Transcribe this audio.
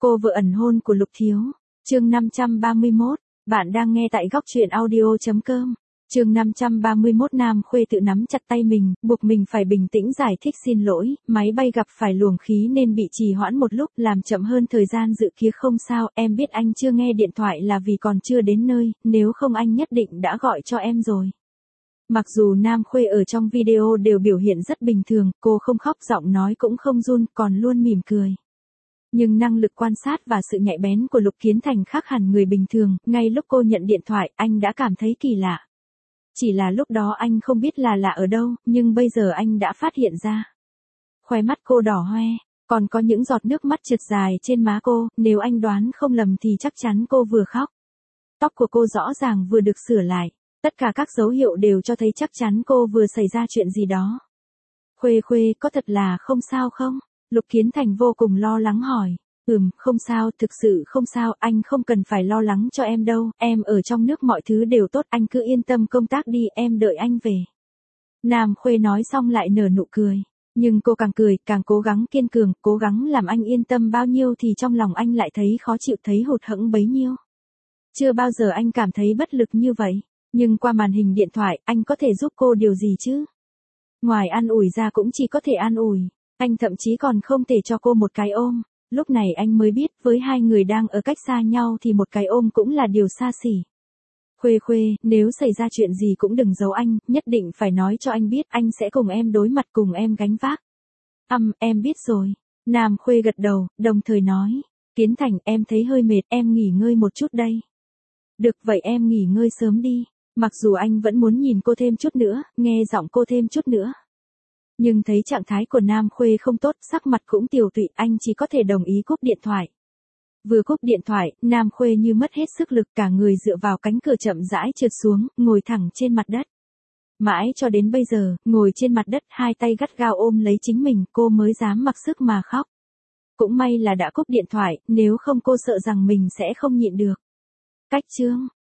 Cô vợ ẩn hôn của Lục Thiếu. Chương 531, bạn đang nghe tại góc truyện audio.com. Chương 531 Nam Khuê tự nắm chặt tay mình, buộc mình phải bình tĩnh giải thích xin lỗi, máy bay gặp phải luồng khí nên bị trì hoãn một lúc, làm chậm hơn thời gian dự kiến. Không sao, em biết anh chưa nghe điện thoại là vì còn chưa đến nơi, nếu không anh nhất định đã gọi cho em rồi. Mặc dù Nam Khuê ở trong video đều biểu hiện rất bình thường, cô không khóc, giọng nói cũng không run, còn luôn mỉm cười. Nhưng năng lực quan sát và sự nhạy bén của Lục Kiến Thành khác hẳn người bình thường, ngay lúc cô nhận điện thoại, anh đã cảm thấy kỳ lạ. Chỉ là lúc đó anh không biết là lạ ở đâu, nhưng bây giờ anh đã phát hiện ra. Khóe mắt cô đỏ hoe, còn có những giọt nước mắt trượt dài trên má cô, nếu anh đoán không lầm thì chắc chắn cô vừa khóc. Tóc của cô rõ ràng vừa được sửa lại, tất cả các dấu hiệu đều cho thấy chắc chắn cô vừa xảy ra chuyện gì đó. Khuê Khuê, có thật là không sao không? Lục Kiến Thành vô cùng lo lắng hỏi. Không sao, thực sự không sao, anh không cần phải lo lắng cho em đâu, em ở trong nước mọi thứ đều tốt, anh cứ yên tâm công tác đi, em đợi anh về. Nam Khuê nói xong lại nở nụ cười, nhưng cô càng cười, càng cố gắng kiên cường, cố gắng làm anh yên tâm bao nhiêu thì trong lòng anh lại thấy khó chịu, thấy hụt hẫng bấy nhiêu. Chưa bao giờ anh cảm thấy bất lực như vậy, nhưng qua màn hình điện thoại, anh có thể giúp cô điều gì chứ? Ngoài an ủi ra cũng chỉ có thể an ủi, anh thậm chí còn không thể cho cô một cái ôm. Lúc này anh mới biết với hai người đang ở cách xa nhau thì một cái ôm cũng là điều xa xỉ. Khuê Khuê, nếu xảy ra chuyện gì cũng đừng giấu anh, nhất định phải nói cho anh biết, anh sẽ cùng em đối mặt, cùng em gánh vác. Em biết rồi. Nam Khuê gật đầu, đồng thời nói. Kiến Thành, em thấy hơi mệt, em nghỉ ngơi một chút đây. Được vậy em nghỉ ngơi sớm đi. Mặc dù anh vẫn muốn nhìn cô thêm chút nữa, nghe giọng cô thêm chút nữa. Nhưng thấy trạng thái của Nam Khuê không tốt, sắc mặt cũng tiều tụy, anh chỉ có thể đồng ý cúp điện thoại. Vừa cúp điện thoại, Nam Khuê như mất hết sức lực, cả người dựa vào cánh cửa chậm rãi trượt xuống, ngồi thẳng trên mặt đất. Mãi cho đến bây giờ, ngồi trên mặt đất, hai tay gắt gao ôm lấy chính mình, cô mới dám mặc sức mà khóc. Cũng may là đã cúp điện thoại, nếu không cô sợ rằng mình sẽ không nhịn được. Cách chương